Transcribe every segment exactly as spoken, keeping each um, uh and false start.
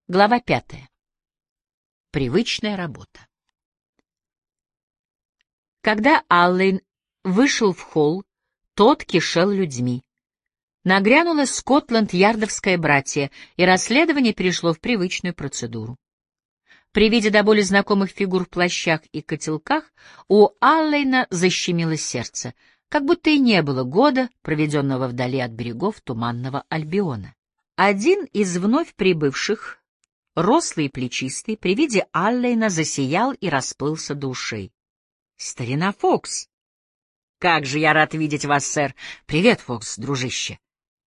Глава пятая. Привычная работа. Когда Аллен вышел в холл, тот кишел людьми. Нагрянуло Скотланд-Ярдовское братье, и расследование перешло в привычную процедуру. При виде до боли знакомых фигур в плащах и котелках у Аллена защемило сердце, как будто и не было года, проведенного вдали от берегов туманного Альбиона. Один из вновь прибывших, рослый и плечистый, при виде Аллена засиял и расплылся до ушей. — Старина Фокс! — Как же я рад видеть вас, сэр! Привет, Фокс, дружище!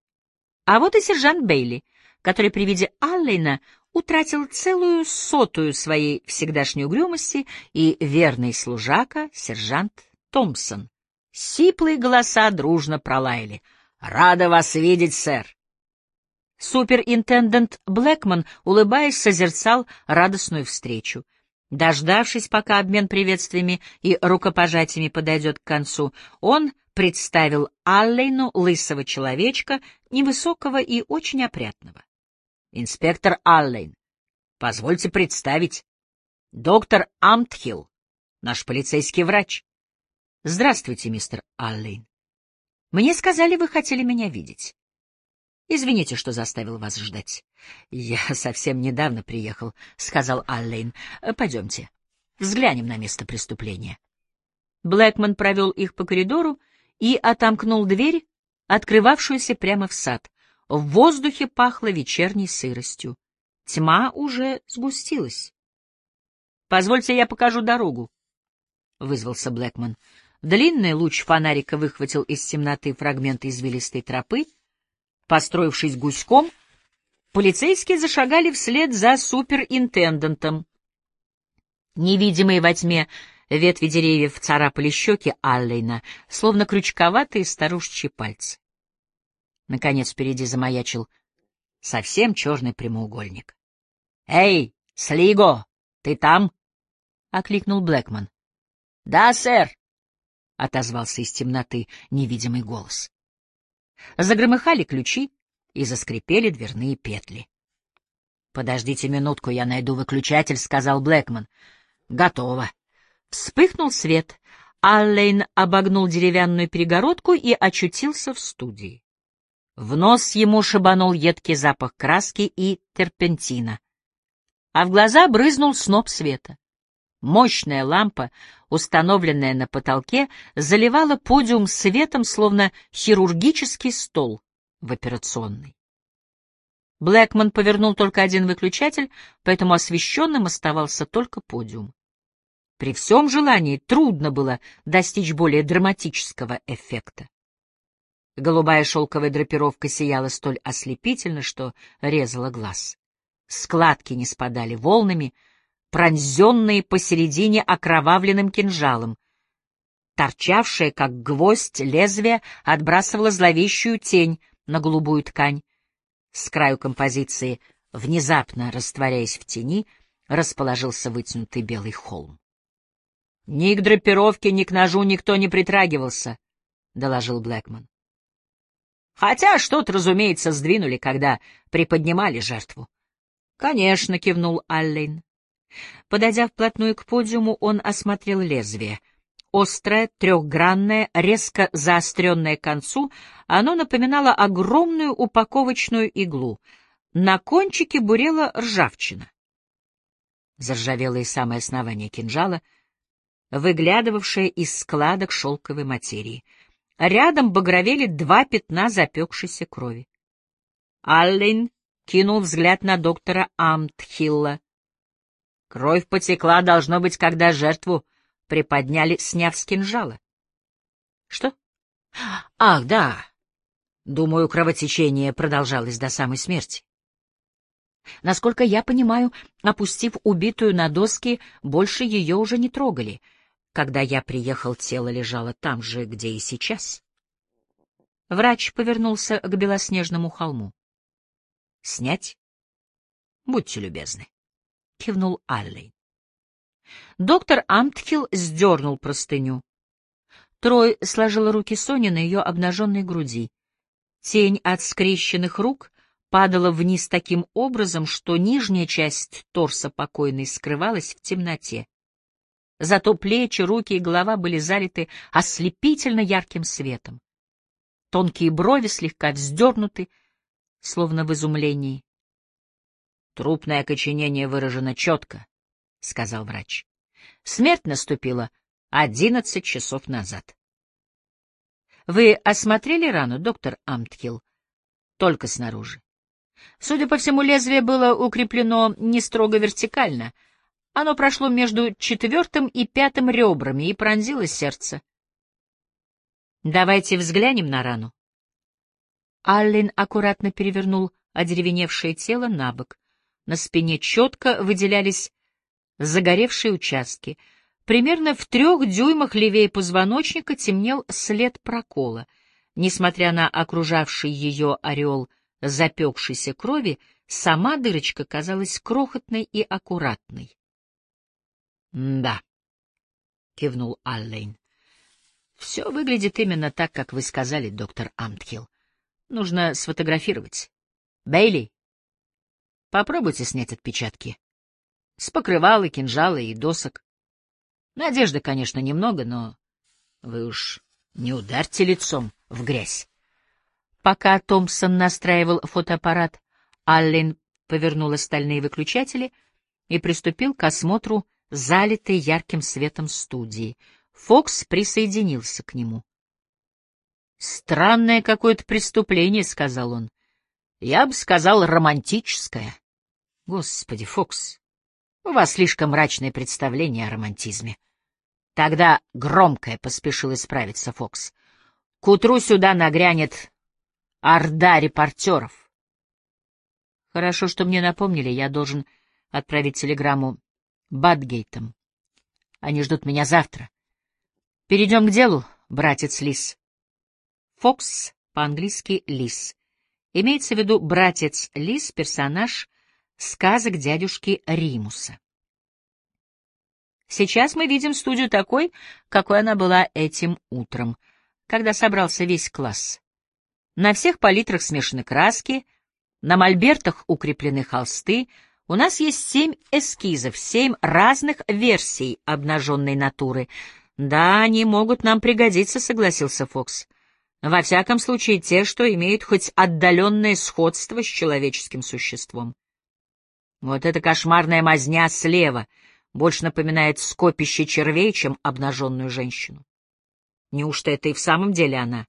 А вот и сержант Бейли, который при виде Аллена утратил целую сотую своей всегдашней угрюмости, и верный служака, сержант Томпсон. Сиплые голоса дружно пролаяли. — Рада вас видеть, сэр! Суперинтендант Блэкман, улыбаясь, созерцал радостную встречу. Дождавшись, пока обмен приветствиями и рукопожатиями подойдет к концу, он представил Аллену лысого человечка, невысокого и очень опрятного. — Инспектор Аллен, позвольте представить. Доктор Амтхилл, наш полицейский врач. — Здравствуйте, мистер Аллен. Мне сказали, вы хотели меня видеть. Извините, что заставил вас ждать. — Я совсем недавно приехал, — сказал Аллен. — Пойдемте, взглянем на место преступления. Блэкман провел их по коридору и отомкнул дверь, открывавшуюся прямо в сад. В воздухе пахло вечерней сыростью. Тьма уже сгустилась. — Позвольте, я покажу дорогу, — вызвался Блэкман. Длинный луч фонарика выхватил из темноты фрагмент извилистой тропы. Построившись гуськом, полицейские зашагали вслед за суперинтендантом. Невидимые во тьме ветви деревьев царапали щеки Аллена, словно крючковатые старушечьи пальцы. Наконец впереди замаячил совсем черный прямоугольник. — Эй, Слиго, ты там? — окликнул Блэкман. — Да, сэр, — отозвался из темноты невидимый голос. Загромыхали ключи и заскрипели дверные петли. — Подождите минутку, я найду выключатель, — сказал Блэкман. — Готово. Вспыхнул свет. Аллен обогнул деревянную перегородку и очутился в студии. В нос ему шибанул едкий запах краски и терпентина, а в глаза брызнул сноп света. Мощная лампа, установленная на потолке, заливала подиум светом, словно хирургический стол в операционной. Блэкман повернул только один выключатель, поэтому освещенным оставался только подиум. При всем желании трудно было достичь более драматического эффекта. Голубая шелковая драпировка сияла столь ослепительно, что резала глаз. Складки не спадали волнами, пронзенные посередине окровавленным кинжалом. Торчавшее, как гвоздь, лезвие отбрасывало зловещую тень на голубую ткань. С краю композиции, внезапно растворяясь в тени, расположился вытянутый белый холм. — Ни к драпировке, ни к ножу никто не притрагивался, — доложил Блэкман. — Хотя что-то, разумеется, сдвинули, когда приподнимали жертву. — Конечно, — кивнул Аллен. Подойдя вплотную к подиуму, он осмотрел лезвие. Острое, трехгранное, резко заостренное к концу, оно напоминало огромную упаковочную иглу. На кончике бурела ржавчина. Заржавело и самое основание кинжала, выглядывавшее из складок шелковой материи. Рядом багровели два пятна запекшейся крови. Аллен кинул взгляд на доктора Амтхилла. Кровь потекла, должно быть, когда жертву приподняли, сняв с кинжала. — Что? — Ах, да. Думаю, кровотечение продолжалось до самой смерти. Насколько я понимаю, опустив убитую на доски, больше ее уже не трогали. Когда я приехал, тело лежало там же, где и сейчас. Врач повернулся к белоснежному холму. — Снять? Будьте любезны. — кивнул Аллен. Доктор Амтхилл сдернул простыню. Трой сложила руки Сони на ее обнаженной груди. Тень от скрещенных рук падала вниз таким образом, что нижняя часть торса покойной скрывалась в темноте. Зато плечи, руки и голова были залиты ослепительно ярким светом. Тонкие брови слегка вздернуты, словно в изумлении. «Трупное окоченение выражено четко», — сказал врач. «Смерть наступила одиннадцать часов назад». «Вы осмотрели рану, доктор Амтхилл?» «Только снаружи. Судя по всему, лезвие было укреплено не строго вертикально. Оно прошло между четвертым и пятым ребрами и пронзило сердце». «Давайте взглянем на рану». Аллен аккуратно перевернул одеревеневшее тело на бок. На спине четко выделялись загоревшие участки. Примерно в трех дюймах левее позвоночника темнел след прокола. Несмотря на окружавший ее ореол запекшейся крови, сама дырочка казалась крохотной и аккуратной. — Да, — кивнул Аллен. — Все выглядит именно так, как вы сказали, доктор Амтхилл. Нужно сфотографировать. Бейли, попробуйте снять отпечатки. С покрывала, кинжала и досок. Надежды, конечно, немного, но вы уж не ударьте лицом в грязь. Пока Томпсон настраивал фотоаппарат, Аллен повернул остальные выключатели и приступил к осмотру залитой ярким светом студии. Фокс присоединился к нему. «Странное какое-то преступление», — сказал он. «Я бы сказал, романтическое». «Господи, Фокс, у вас слишком мрачное представление о романтизме». «Тогда громкое», — поспешил исправиться Фокс. «К утру сюда нагрянет орда репортеров». «Хорошо, что мне напомнили, я должен отправить телеграмму Бадгейтам. Они ждут меня завтра. Перейдем к делу, братец Лис». Фокс, по-английски Лис. Имеется в виду братец Лис, персонаж сказок дядюшки Римуса. Сейчас мы видим студию такой, какой она была этим утром, когда собрался весь класс. На всех палитрах смешаны краски, на мольбертах укреплены холсты. У нас есть семь эскизов, семь разных версий обнаженной натуры. Да, они могут нам пригодиться, согласился Фокс. Во всяком случае, те, что имеют хоть отдаленное сходство с человеческим существом. Вот эта кошмарная мазня слева больше напоминает скопище червей, чем обнаженную женщину. Неужто это и в самом деле она?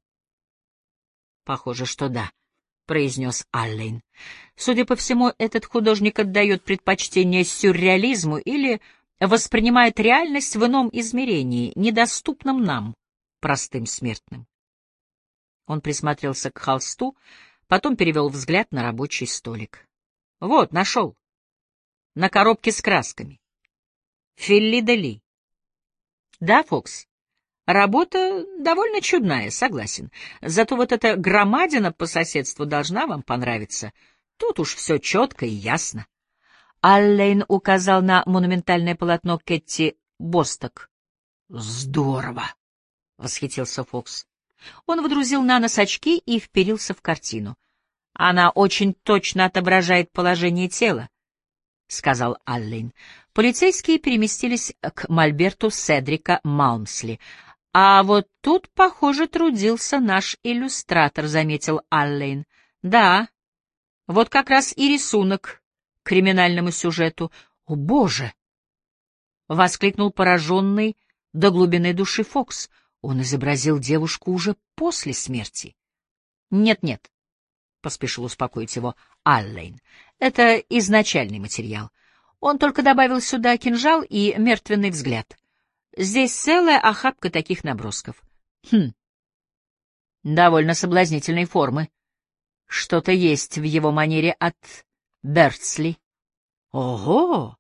— Похоже, что да, — произнес Аллен. Судя по всему, этот художник отдает предпочтение сюрреализму или воспринимает реальность в ином измерении, недоступном нам, простым смертным. Он присмотрелся к холсту, потом перевел взгляд на рабочий столик. — Вот, нашел. На коробке с красками. Филли-де-Ли. — Да, Фокс. Работа довольно чудная, согласен. Зато вот эта громадина по соседству должна вам понравиться. Тут уж все четко и ясно. Аллен указал на монументальное полотно Кетти Босток. — Здорово! — восхитился Фокс. Он водрузил на нос очки и вперился в картину. — Она очень точно отображает положение тела, — сказал Аллен. Полицейские переместились к мольберту Седрика Малмсли. — А вот тут, похоже, трудился наш иллюстратор, — заметил Аллен. — Да, вот как раз и рисунок к криминальному сюжету. — О, Боже! — воскликнул пораженный до глубины души Фокс. Он изобразил девушку уже после смерти. «Нет-нет», — поспешил успокоить его Аллен, — «это изначальный материал. Он только добавил сюда кинжал и мертвенный взгляд. Здесь целая охапка таких набросков. Хм, довольно соблазнительной формы. Что-то есть в его манере от Бертсли». «Ого!»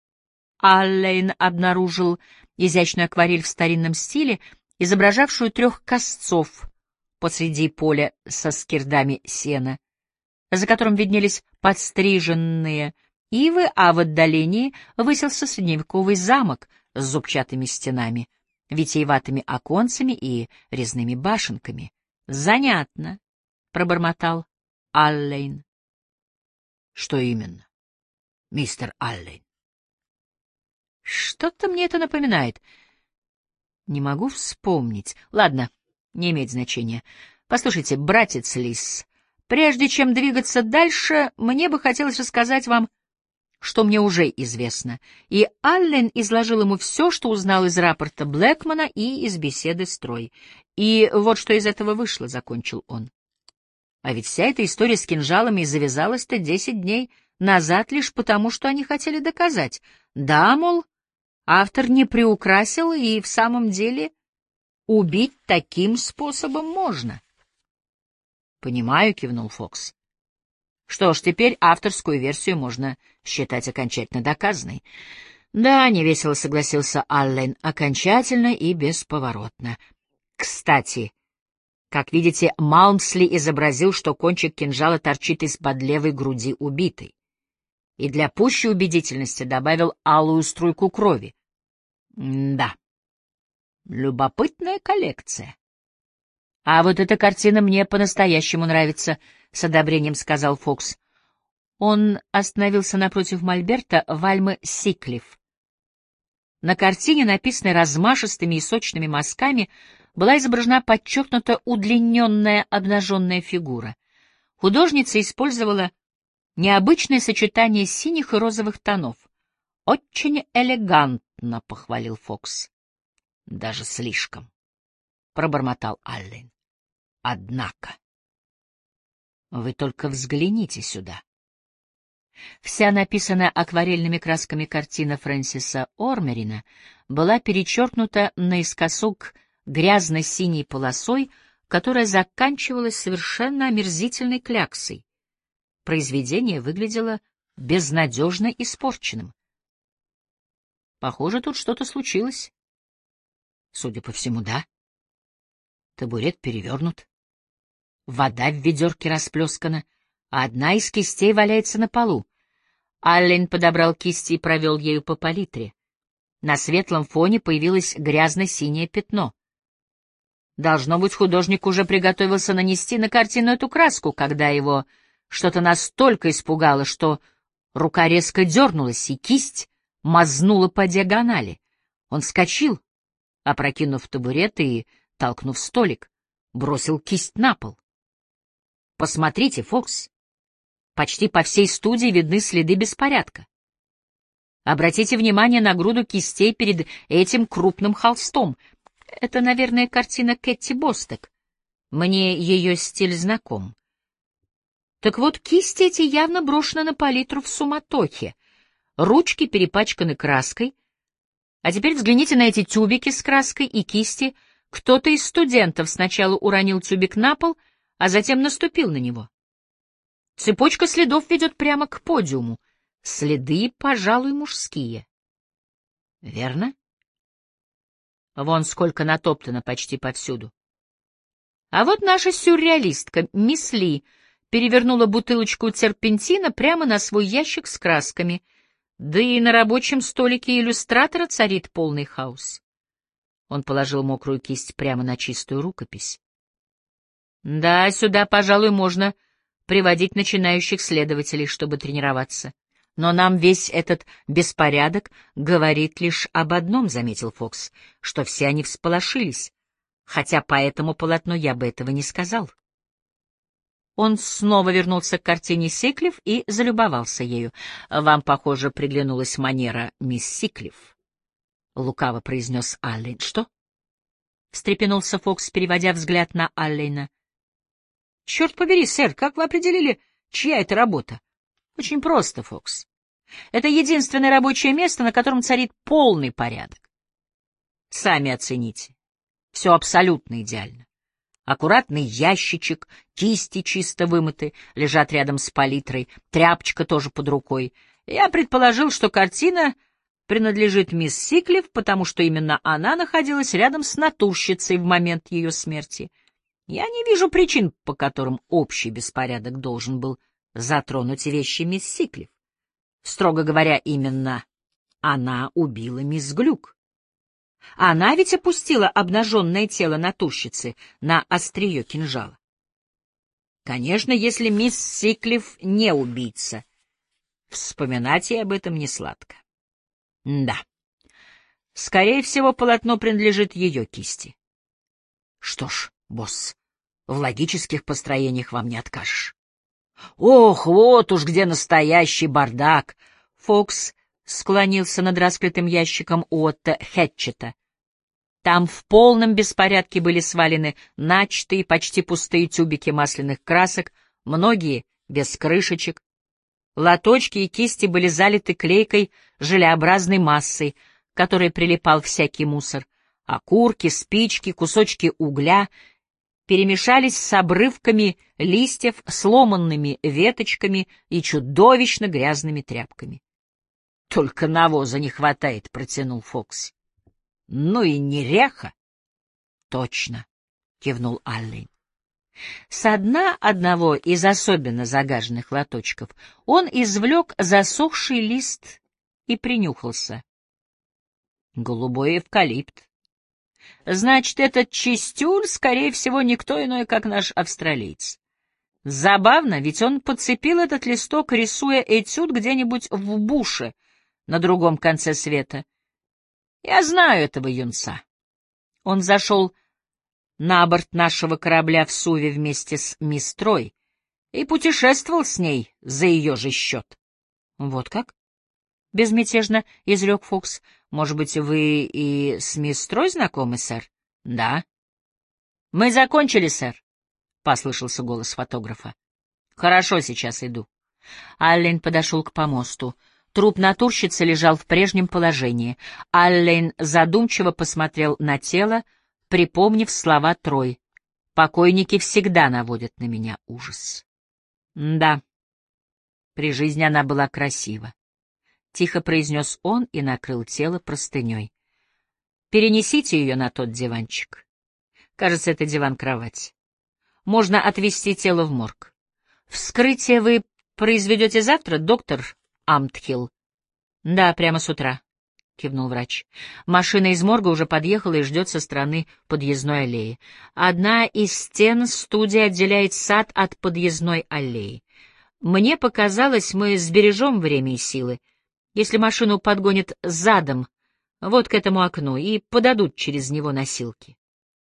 Аллен обнаружил изящную акварель в старинном стиле, изображавшую трех косцов посреди поля со скирдами сена, за которым виднелись подстриженные ивы, а в отдалении высился средневековый замок с зубчатыми стенами, витиеватыми оконцами и резными башенками. — Занятно, — пробормотал Аллен. Что именно, мистер Аллен? Что-то мне это напоминает. Не могу вспомнить. Ладно, не имеет значения. Послушайте, братец Лис, прежде чем двигаться дальше, мне бы хотелось рассказать вам, что мне уже известно. И Аллен изложил ему все, что узнал из рапорта Блэкмана и из беседы с Трой. И вот что из этого вышло, — закончил он. А ведь вся эта история с кинжалами завязалась-то десять дней назад лишь потому, что они хотели доказать. Да, мол, автор не приукрасил, и в самом деле убить таким способом можно. — Понимаю, — кивнул Фокс. — Что ж, теперь авторскую версию можно считать окончательно доказанной. — Да, — невесело согласился Аллен, — окончательно и бесповоротно. Кстати, как видите, Малмсли изобразил, что кончик кинжала торчит из-под левой груди убитой, и для пущей убедительности добавил алую струйку крови. М да, любопытная коллекция. — А вот эта картина мне по-настоящему нравится, — с одобрением сказал Фокс. Он остановился напротив мольберта Вальмы Сиклиф. На картине, написанной размашистыми и сочными мазками, была изображена подчеркнуто удлиненная обнаженная фигура. Художница использовала необычное сочетание синих и розовых тонов. «Очень элегантно», — похвалил Фокс. «Даже слишком», — пробормотал Аллен. «Однако, вы только взгляните сюда». Вся написанная акварельными красками картина Фрэнсиса Ормерина была перечеркнута наискосок грязно-синей полосой, которая заканчивалась совершенно омерзительной кляксой. Произведение выглядело безнадежно испорченным. Похоже, тут что-то случилось. Судя по всему, да. Табурет перевернут. Вода в ведерке расплескана, а одна из кистей валяется на полу. Аллен подобрал кисти и провел ею по палитре. На светлом фоне появилось грязно-синее пятно. Должно быть, художник уже приготовился нанести на картину эту краску, когда его что-то настолько испугало, что рука резко дернулась, и кисть мазнула по диагонали. Он вскочил, опрокинув табурет и, толкнув столик, бросил кисть на пол. «Посмотрите, Фокс, почти по всей студии видны следы беспорядка. Обратите внимание на груду кистей перед этим крупным холстом. Это, наверное, картина Кэтти Бостек. Мне ее стиль знаком. Так вот, кисти эти явно брошены на палитру в суматохе. Ручки перепачканы краской. А теперь взгляните на эти тюбики с краской и кисти. Кто-то из студентов сначала уронил тюбик на пол, а затем наступил на него. Цепочка следов ведет прямо к подиуму. Следы, пожалуй, мужские. Верно? Вон сколько натоптано почти повсюду. А вот наша сюрреалистка, мисс Ли, перевернула бутылочку терпентина прямо на свой ящик с красками, да и на рабочем столике иллюстратора царит полный хаос. Он положил мокрую кисть прямо на чистую рукопись. Да, сюда, пожалуй, можно приводить начинающих следователей, чтобы тренироваться. Но нам весь этот беспорядок говорит лишь об одном, — заметил Фокс, — что все они всполошились, хотя по этому полотну я бы этого не сказал. Он снова вернулся к картине Сиклиф и залюбовался ею. — Вам, похоже, приглянулась манера мисс Сиклиф, — лукаво произнес Аллен. — Что? — встрепенулся Фокс, переводя взгляд на Аллена. — Черт побери, сэр, как вы определили, чья это работа? — Очень просто, Фокс. Это единственное рабочее место, на котором царит полный порядок. Сами оцените. Все абсолютно идеально. Аккуратный ящичек, кисти чисто вымыты, лежат рядом с палитрой, тряпочка тоже под рукой. Я предположил, что картина принадлежит мисс Сиклиф, потому что именно она находилась рядом с натурщицей в момент ее смерти. Я не вижу причин, по которым общий беспорядок должен был затронуть вещи мисс Сиклиф. Строго говоря, именно она убила мисс Глюк. Она ведь опустила обнаженное тело натурщицы на острие кинжала. Конечно, если мисс Сиклиф не убийца, Вспоминать ей об этом не сладко. Да. Скорее всего, полотно принадлежит ее кисти. Что ж, босс, в логических построениях вам не откажешь. Ох, вот уж где настоящий бардак! Фокс склонился над раскрытым ящиком Уотта Хэтчета. Там в полном беспорядке были свалены начатые, почти пустые тюбики масляных красок, многие без крышечек. Лоточки и кисти были залиты клейкой желеобразной массой, к которой прилипал всякий мусор. Окурки, спички, кусочки угля перемешались с обрывками листьев, сломанными веточками и чудовищно грязными тряпками. — Только навоза не хватает, — протянул Фокси. — Ну и неряха. — Точно, — кивнул Аллен. Со дна одного из особенно загаженных лоточков он извлек засохший лист и принюхался. Голубой эвкалипт. Значит, этот чистюль, скорее всего, никто иной, как наш австралиец. Забавно, ведь он подцепил этот листок, рисуя этюд где-нибудь в буше на другом конце света. Я знаю этого юнца. Он зашел на борт нашего корабля в Суве вместе с мисс Трой и путешествовал с ней за ее же счет. — Вот как? — безмятежно изрек Фокс. — Может быть, вы и с мисс Трой знакомы, сэр? — Да. — Мы закончили, сэр, — послышался голос фотографа. — Хорошо, сейчас иду. Аллен подошел к помосту. Труп натурщицы лежал в прежнем положении. Аллен задумчиво посмотрел на тело, припомнив слова Трой. «Покойники всегда наводят на меня ужас». «Да, при жизни она была красива», — тихо произнес он и накрыл тело простыней. «Перенесите ее на тот диванчик. Кажется, это диван-кровать. Можно отвезти тело в морг. Вскрытие вы произведете завтра, доктор Амтхилл?» «Да, прямо с утра», — кивнул врач. Машина из морга уже подъехала и ждет со стороны подъездной аллеи. Одна из стен студии отделяет сад от подъездной аллеи. Мне показалось, мы сбережем время и силы, если машину подгонят задом, вот к этому окну, и подадут через него носилки.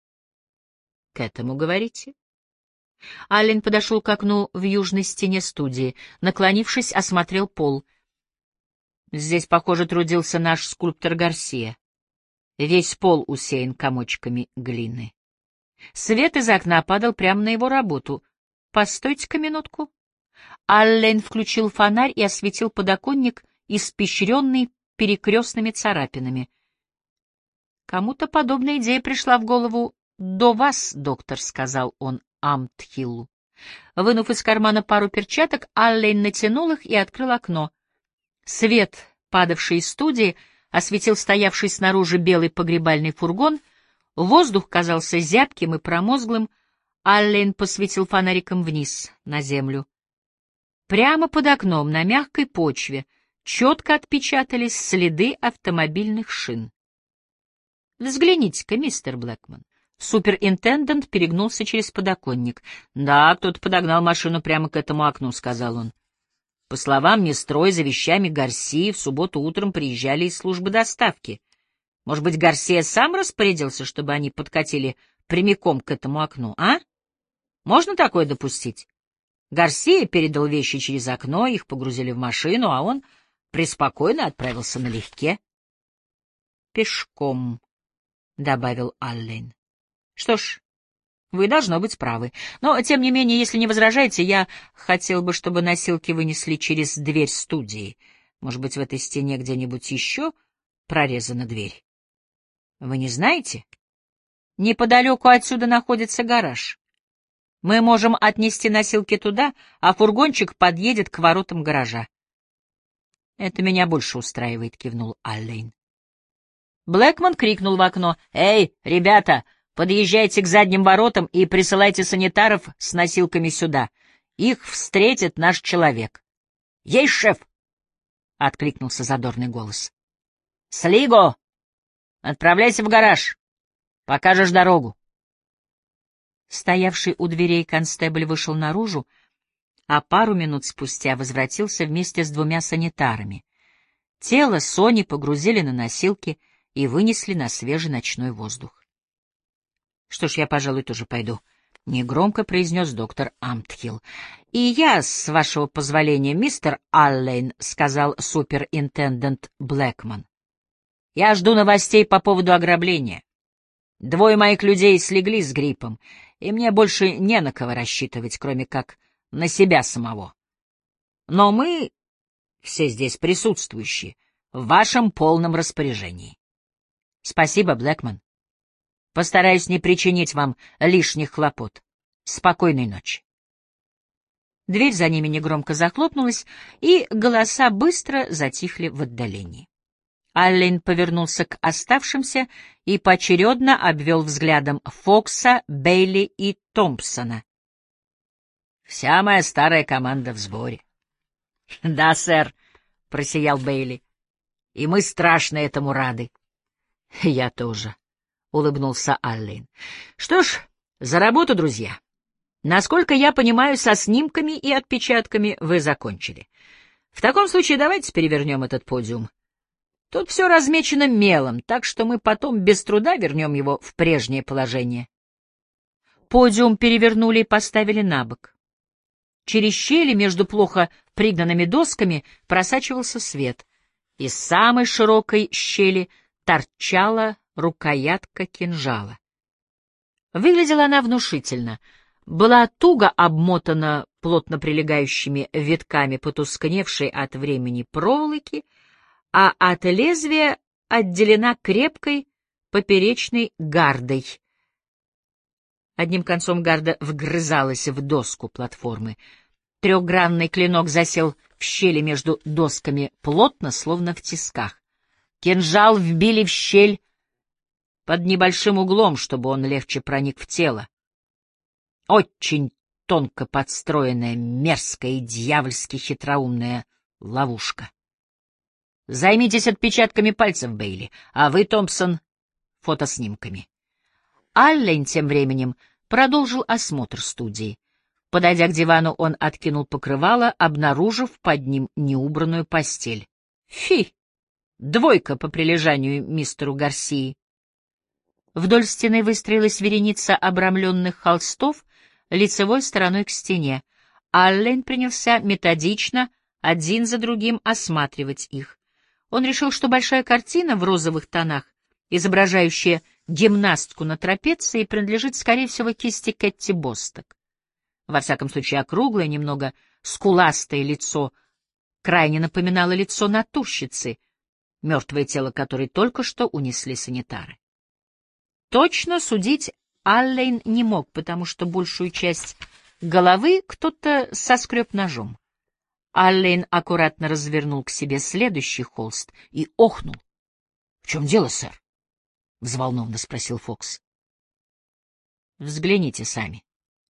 — К этому, говорите? Аллен подошел к окну в южной стене студии, наклонившись, осмотрел пол. Здесь, похоже, трудился наш скульптор Гарсия. Весь пол усеян комочками глины. Свет из окна падал прямо на его работу. Постойте-ка минутку. Аллен включил фонарь и осветил подоконник, испещренный перекрестными царапинами. Кому-то подобная идея пришла в голову до вас, доктор, — сказал он Амтхиллу. Вынув из кармана пару перчаток, Аллен натянул их и открыл окно. Свет, падавший из студии, осветил стоявший снаружи белый погребальный фургон. Воздух казался зябким и промозглым. Аллен посветил фонариком вниз, на землю. Прямо под окном, на мягкой почве, четко отпечатались следы автомобильных шин. «Взгляните-ка, мистер Блэкман». Суперинтендант перегнулся через подоконник. «Да, кто-то подогнал машину прямо к этому окну», — сказал он. По словам мисс Трой, за вещами Гарсии в субботу утром приезжали из службы доставки. Может быть, Гарсия сам распорядился, чтобы они подкатили прямиком к этому окну, а? Можно такое допустить? Гарсия передал вещи через окно, их погрузили в машину, а он преспокойно отправился налегке. «Пешком», — добавил Аллен. «Что ж, вы, должно быть, правы. Но, тем не менее, если не возражаете, я хотел бы, чтобы носилки вынесли через дверь студии. Может быть, в этой стене где-нибудь еще прорезана дверь? Вы не знаете? Неподалеку отсюда находится гараж. Мы можем отнести носилки туда, а фургончик подъедет к воротам гаража. Это меня больше устраивает, — кивнул Аллен. Блэкман крикнул в окно: «Эй, ребята, подъезжайте к задним воротам и присылайте санитаров с носилками сюда. Их встретит наш человек». «Есть, шеф!» — откликнулся задорный голос. «Слиго, отправляйся в гараж. Покажешь дорогу». Стоявший у дверей констебль вышел наружу. а пару минут спустя возвратился вместе с двумя санитарами. Тело Сони погрузили на носилки и вынесли на свежий ночной воздух. — Что ж, я, пожалуй, тоже пойду, — негромко произнес доктор Амтхилл. — И я, с вашего позволения, мистер Аллен, — сказал суперинтендент Блэкман. — Я жду новостей по поводу ограбления. Двое моих людей слегли с гриппом, и мне больше не на кого рассчитывать, кроме как на себя самого. Но мы, все здесь присутствующие, в вашем полном распоряжении. Спасибо, Блэкман. Постараюсь не причинить вам лишних хлопот. Спокойной ночи. Дверь за ними негромко захлопнулась, и голоса быстро затихли в отдалении. Аллен повернулся к оставшимся и поочередно обвел взглядом Фокса, Бейли и Томпсона. «Вся моя старая команда в сборе». «Да, сэр», — просиял Бейли, — «и мы страшно этому рады». «Я тоже», — улыбнулся Аллен. «Что ж, за работу, друзья. Насколько я понимаю, со снимками и отпечатками вы закончили. В таком случае давайте перевернем этот подиум. Тут все размечено мелом, так что мы потом без труда вернем его в прежнее положение». Подиум перевернули и поставили на бок. Через щели между плохо пригнанными досками просачивался свет. Из самой широкой щели торчала рукоятка кинжала. Выглядела она внушительно. Была туго обмотана плотно прилегающими витками потускневшей от времени проволоки, а от лезвия отделена крепкой поперечной гардой. Одним концом гарда вгрызалась в доску платформы. Трехгранный клинок засел в щели между досками плотно, словно в тисках. Кинжал вбили в щель под небольшим углом, чтобы он легче проник в тело. Очень тонко подстроенная, мерзкая и дьявольски хитроумная ловушка. Займитесь отпечатками пальцев, Бейли, а вы, Томпсон, фотоснимками. Аллен тем временем продолжил осмотр студии. Подойдя к дивану, он откинул покрывало, обнаружив под ним неубранную постель. Фи! Двойка по прилежанию мистеру Гарсии. Вдоль стены выстроилась вереница обрамленных холстов лицевой стороной к стене. Аллен принялся методично, один за другим, осматривать их. Он решил, что большая картина в розовых тонах, изображающая гимнастку на трапеции, принадлежит, скорее всего, кисти Кэтти Босток. Во всяком случае, округлое, немного скуластое лицо крайне напоминало лицо натурщицы, мертвое тело которой только что унесли санитары. Точно судить Аллен не мог, потому что большую часть головы кто-то соскреб ножом. Аллен аккуратно развернул к себе следующий холст и охнул. — В чем дело, сэр? — взволнованно спросил Фокс. — Взгляните сами.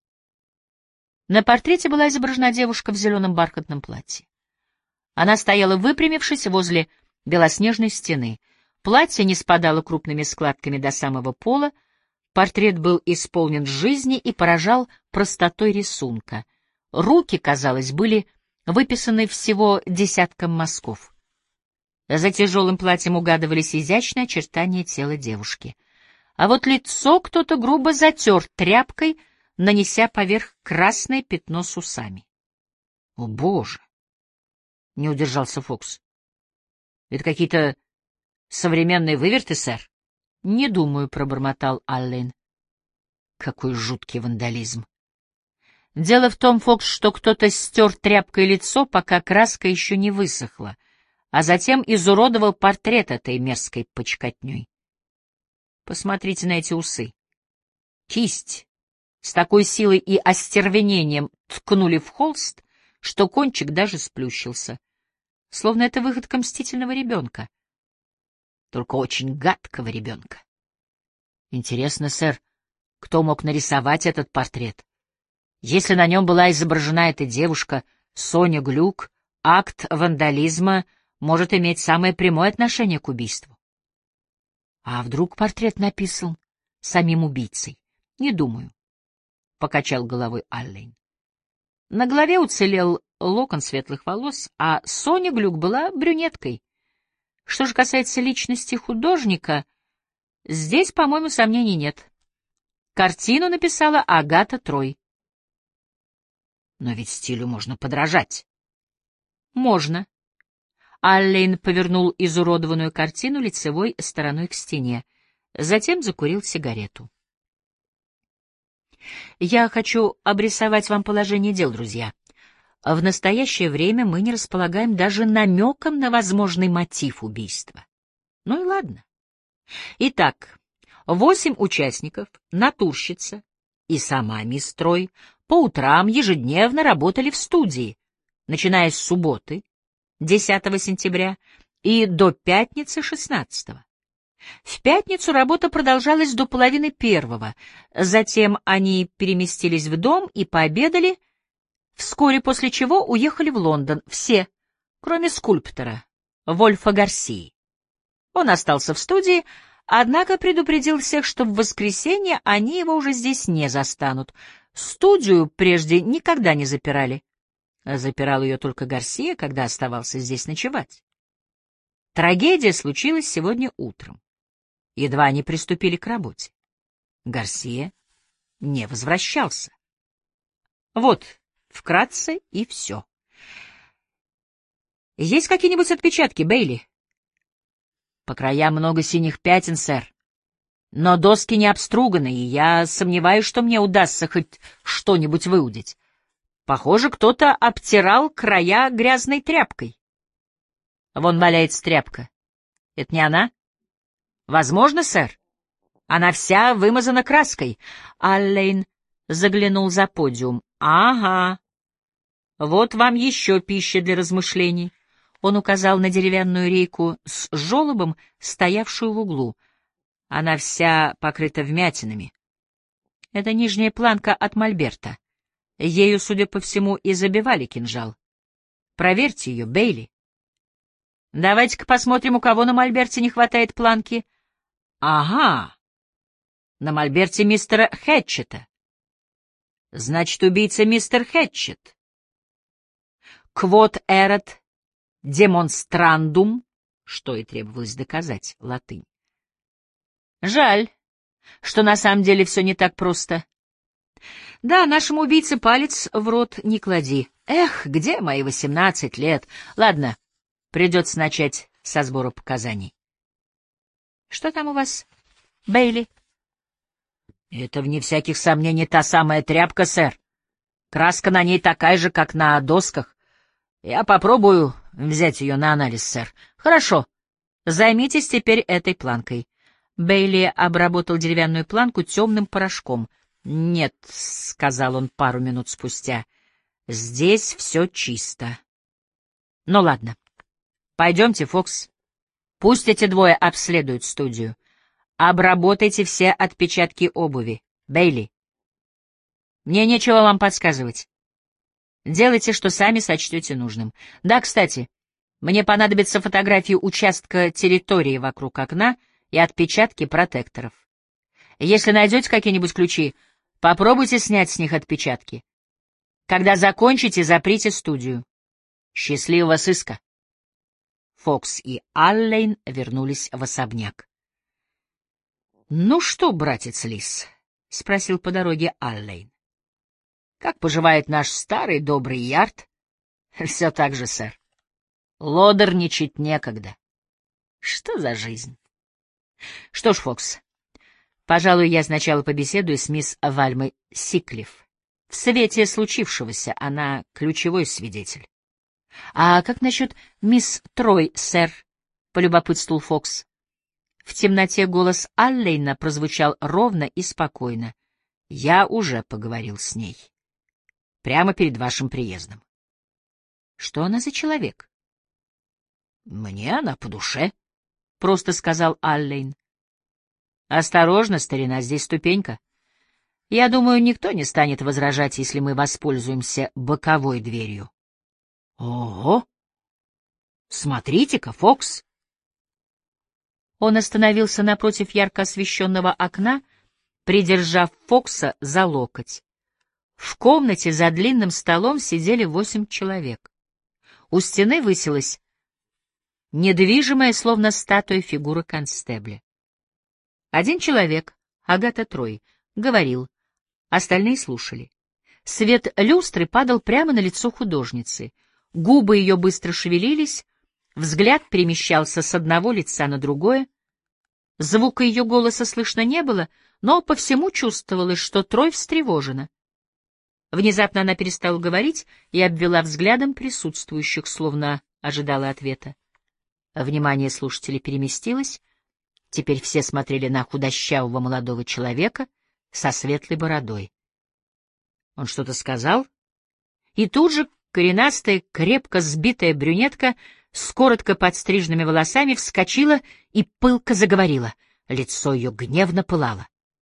На портрете была изображена девушка в зеленом бархатном платье. Она стояла, выпрямившись, возле белоснежной стены. Платье не спадало крупными складками до самого пола. Портрет был исполнен жизни и поражал простотой рисунка. Руки, казалось, были выписаны всего десятком мазков. За тяжелым платьем угадывались изящные очертания тела девушки. А вот лицо кто-то грубо затер тряпкой, нанеся поверх красное пятно с усами. — О, Боже! — не удержался Фокс. — Это какие-то современные выверты, сэр? — Не думаю, — пробормотал Аллен. — Какой жуткий вандализм! Дело в том, Фокс, что кто-то стер тряпкой лицо, пока краска еще не высохла, а затем изуродовал портрет этой мерзкой почкотней. Посмотрите на эти усы. Кисть с такой силой и остервенением ткнули в холст, что кончик даже сплющился, словно это выходка мстительного ребенка, только очень гадкого ребенка. Интересно, сэр, кто мог нарисовать этот портрет? Если на нем была изображена эта девушка, Соня Глюк, акт вандализма может иметь самое прямое отношение к убийству. А вдруг портрет написан самим убийцей? Не думаю, — покачал головой Аллен. На голове уцелел локон светлых волос, а Соня Глюк была брюнеткой. Что же касается личности художника, здесь, по-моему, сомнений нет. Картину написала Агата Трой. Но ведь стилю можно подражать. Можно. Аллен повернул изуродованную картину лицевой стороной к стене, затем закурил сигарету. Я хочу обрисовать вам положение дел, друзья. В настоящее время мы не располагаем даже намеком на возможный мотив убийства. Ну и ладно. Итак, восемь участников, натурщица и сама мисс Трой по утрам ежедневно работали в студии, начиная с субботы, десятого сентября, и до пятницы, шестнадцатого. В пятницу работа продолжалась до половины первого, затем они переместились в дом и пообедали, вскоре после чего уехали в Лондон, все, кроме скульптора, Вольфа Гарсии. Он остался в студии, однако предупредил всех, что в воскресенье они его уже здесь не застанут. Студию прежде никогда не запирали. Запирал ее только Гарсия, когда оставался здесь ночевать. Трагедия случилась сегодня утром. Едва они приступили к работе. Гарсия не возвращался. Вот, вкратце и все. Есть какие-нибудь отпечатки, Бейли? По краям много синих пятен, сэр. Но доски не обструганы, и я сомневаюсь, что мне удастся хоть что-нибудь выудить. Похоже, кто-то обтирал края грязной тряпкой. Вон валяется тряпка. Это не она? Возможно, сэр. Она вся вымазана краской. Аллен заглянул за подиум. Ага. Вот вам еще пища для размышлений. Он указал на деревянную рейку с желобом, стоявшую в углу. Она вся покрыта вмятинами. Это нижняя планка от мольберта. Ею, судя по всему, и забивали кинжал. Проверьте ее, Бейли. Давайте-ка посмотрим, у кого на мольберте не хватает планки. Ага, на мольберте мистера Хэтчета. Значит, убийца мистер Хэтчет. Quod erat demonstrandum, что и требовалось доказать, латынь. Жаль, что на самом деле все не так просто. Да, нашему убийце палец в рот не клади. Эх, где мои восемнадцать лет? Ладно, придется начать со сбора показаний. Что там у вас, Бейли? Это, вне всяких сомнений, та самая тряпка, сэр. Краска на ней такая же, как на досках. Я попробую взять ее на анализ, сэр. Хорошо. Займитесь теперь этой планкой. Бейли обработал деревянную планку темным порошком. «Нет», — сказал он пару минут спустя, — «здесь все чисто». «Ну ладно. Пойдемте, Фокс. Пусть эти двое обследуют студию. Обработайте все отпечатки обуви. Бейли, мне нечего вам подсказывать. Делайте, что сами сочтете нужным. Да, кстати, мне понадобятся фотографии участка территории вокруг окна и отпечатки протекторов. Если найдете какие-нибудь ключи, попробуйте снять с них отпечатки. Когда закончите, заприте студию. Счастливого сыска. Фокс и Аллен вернулись в особняк. — Ну что, братец Лис? — спросил по дороге Аллен. — Как поживает наш старый добрый Ярд? — Все так же, сэр. Лодорничать некогда. Что за жизнь? — Что ж, Фокс, пожалуй, я сначала побеседую с мисс Вальмой Сиклифф. В свете случившегося она ключевой свидетель. — А как насчет мисс Трой, сэр? — полюбопытствовал Фокс. В темноте голос Аллена прозвучал ровно и спокойно. — Я уже поговорил с ней. Прямо перед вашим приездом. — Что она за человек? — Мне она по душе, — просто сказал Аллен. — Осторожно, старина, здесь ступенька. Я думаю, никто не станет возражать, если мы воспользуемся боковой дверью. — Ого! Смотрите-ка, Фокс! Он остановился напротив ярко освещенного окна, придержав Фокса за локоть. В комнате за длинным столом сидели восемь человек. У стены высилась недвижимая, словно статуя, фигура констебля. Один человек, Агата Трой, говорил, остальные слушали. Свет люстры падал прямо на лицо художницы. Губы ее быстро шевелились, взгляд перемещался с одного лица на другое. Звука ее голоса слышно не было, но по всему чувствовалось, что Трой встревожена. Внезапно она перестала говорить и обвела взглядом присутствующих, словно ожидала ответа. Внимание слушателей переместилось. Теперь все смотрели на худощавого молодого человека со светлой бородой. Он что-то сказал, и тут же коренастая, крепко сбитая брюнетка с коротко подстриженными волосами вскочила и пылко заговорила. Лицо ее гневно пылало.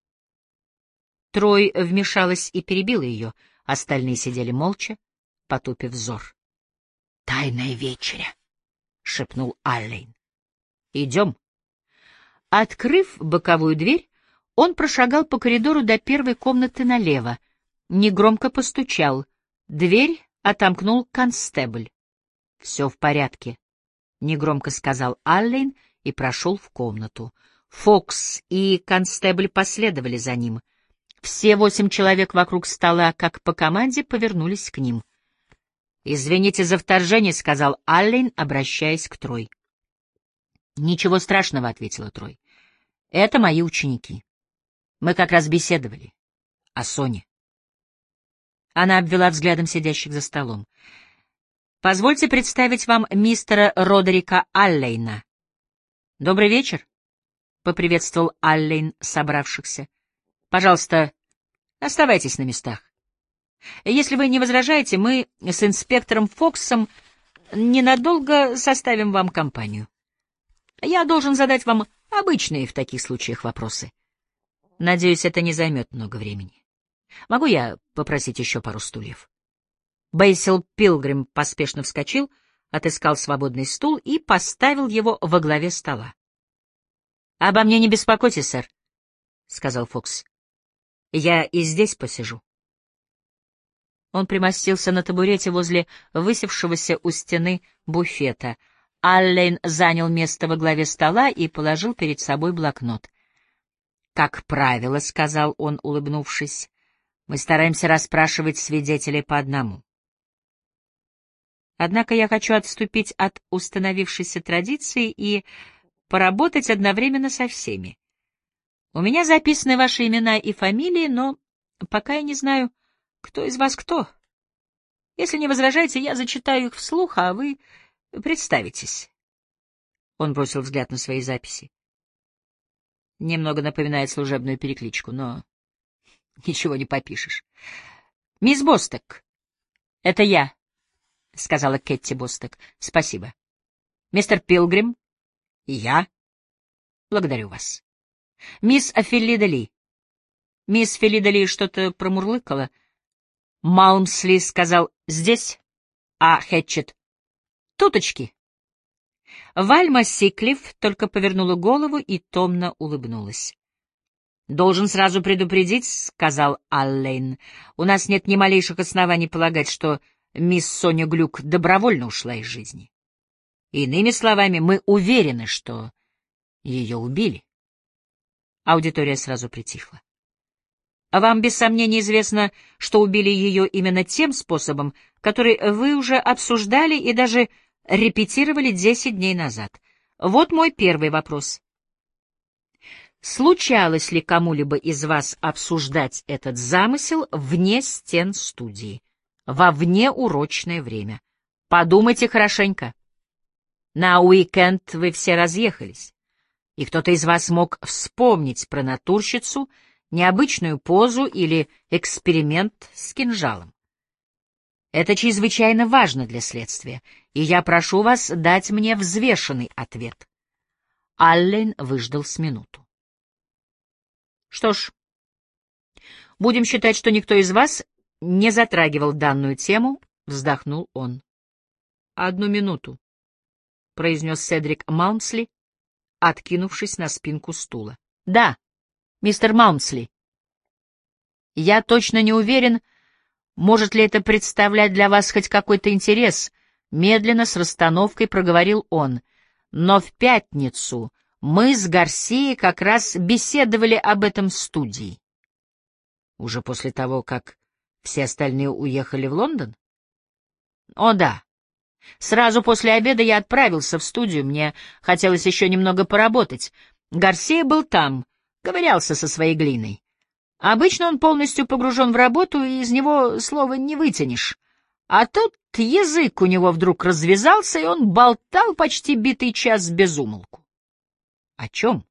Трой вмешалась и перебила ее. Остальные сидели молча, потупив взор. — Тайная вечеря, — шепнул Аллейн. — Идем. Открыв боковую дверь, он прошагал по коридору до первой комнаты налево, негромко постучал. Дверь отомкнул констебль. — Все в порядке, — негромко сказал Аллейн и прошел в комнату. Фокс и констебль последовали за ним. Все восемь человек вокруг стола, как по команде, повернулись к ним. — Извините за вторжение, — сказал Аллейн, обращаясь к Трой. — Ничего страшного, — ответила Трой. — Это мои ученики. Мы как раз беседовали о Соне. Она обвела взглядом сидящих за столом. — Позвольте представить вам мистера Родерика Аллейна. — Добрый вечер, — поприветствовал Аллейн собравшихся. — Пожалуйста, оставайтесь на местах. Если вы не возражаете, мы с инспектором Фоксом ненадолго составим вам компанию. Я должен задать вам обычные в таких случаях вопросы. Надеюсь, это не займет много времени. Могу я попросить еще пару стульев? Бэйсил Пилгрим поспешно вскочил, отыскал свободный стул и поставил его во главе стола. — Обо мне не беспокойтесь, сэр, — сказал Фокс. — Я и здесь посижу. Он примостился на табурете возле высевшегося у стены буфета. Аллейн занял место во главе стола и положил перед собой блокнот. — Как правило, — сказал он, улыбнувшись, — мы стараемся расспрашивать свидетелей по одному. Однако я хочу отступить от установившейся традиции и поработать одновременно со всеми. У меня записаны ваши имена и фамилии, но пока я не знаю, кто из вас кто. Если не возражаете, я зачитаю их вслух, а вы представитесь. Он бросил взгляд на свои записи. Немного напоминает служебную перекличку, но ничего не попишешь. — Мисс Босток, это я, — сказала Кэтти Босток. — Спасибо. — Мистер Пилгрим, — я. — Благодарю вас. — Мисс Феллида Ли. Мисс Феллида Ли что-то промурлыкала. Малмсли сказал «здесь», а Хэтчет «туточки». Вальма Сиклиф только повернула голову и томно улыбнулась. «Должен сразу предупредить», — сказал Аллейн, — «у нас нет ни малейших оснований полагать, что мисс Соня Глюк добровольно ушла из жизни. Иными словами, мы уверены, что ее убили». Аудитория сразу притихла. «Вам без сомнения известно, что убили ее именно тем способом, который вы уже обсуждали и даже репетировали десять дней назад. Вот мой первый вопрос. Случалось ли кому-либо из вас обсуждать этот замысел вне стен студии, во внеурочное время? Подумайте хорошенько. На уикенд вы все разъехались, и кто-то из вас мог вспомнить про натурщицу, необычную позу или эксперимент с кинжалом. Это чрезвычайно важно для следствия, и я прошу вас дать мне взвешенный ответ. Аллен выждал с минуту. Что ж, будем считать, что никто из вас не затрагивал данную тему, вздохнул он. Одну минуту, произнес Седрик Малмсли, откинувшись на спинку стула. Да, мистер Малмсли. Я точно не уверен, Может ли это представлять для вас хоть какой-то интерес? Медленно, с расстановкой проговорил он. Но в пятницу мы с Гарсией как раз беседовали об этом в студии. Уже после того, как все остальные уехали в Лондон? О, да. Сразу после обеда я отправился в студию, мне хотелось еще немного поработать. Гарсия был там, ковырялся со своей глиной. Обычно он полностью погружен в работу, и из него слова не вытянешь. А тут язык у него вдруг развязался, и он болтал почти битый час без умолку. — О чем?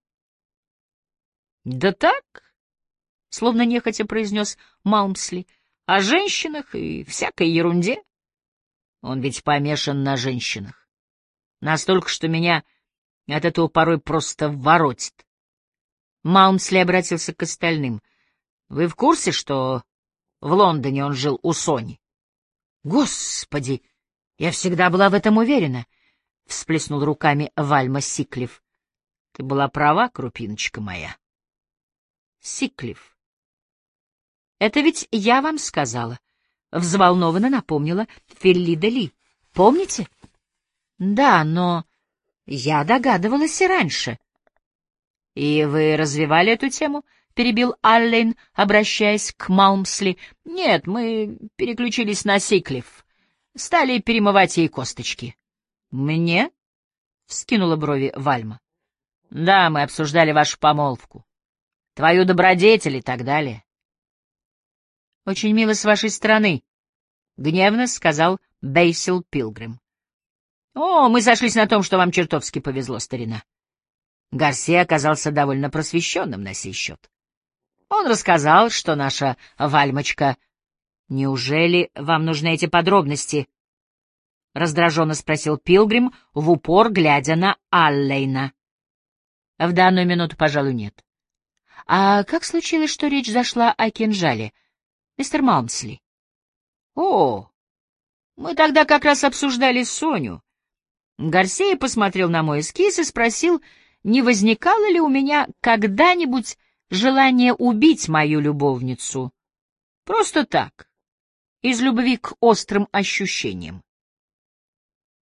— Да так, — словно нехотя произнес Малмсли, — о женщинах и всякой ерунде. Он ведь помешан на женщинах. Настолько, что меня от этого порой просто воротит. Малмсли обратился к остальным. — Вы в курсе, что в Лондоне он жил у Сони? — Господи! Я всегда была в этом уверена! — всплеснул руками Вальма Сиклиф. — Ты была права, крупиночка моя. — Сиклиф. — Это ведь я вам сказала. — взволнованно напомнила Феллида Ли. — Помните? — Да, но я догадывалась и раньше. — И вы развивали эту тему? — перебил Аллен, обращаясь к Малмсли. — Нет, мы переключились на Сиклиф. Стали перемывать ей косточки. — Мне? — вскинула брови Вальма. — Да, мы обсуждали вашу помолвку, твою добродетель и так далее. — Очень мило с вашей стороны, — гневно сказал Бейсил Пилгрим. — О, мы сошлись на том, что вам чертовски повезло, старина. Гарсия оказался довольно просвещенным на сей счет. Он рассказал, что наша Вальмочка... — Неужели вам нужны эти подробности? — раздраженно спросил Пилгрим, в упор глядя на Аллейна. — В данную минуту, пожалуй, нет. — А как случилось, что речь зашла о кинжале, мистер Малмсли? — О, мы тогда как раз обсуждали Соню. Гарсия посмотрел на мой эскиз и спросил, не возникало ли у меня когда-нибудь желание убить мою любовницу. Просто так, из любви к острым ощущениям.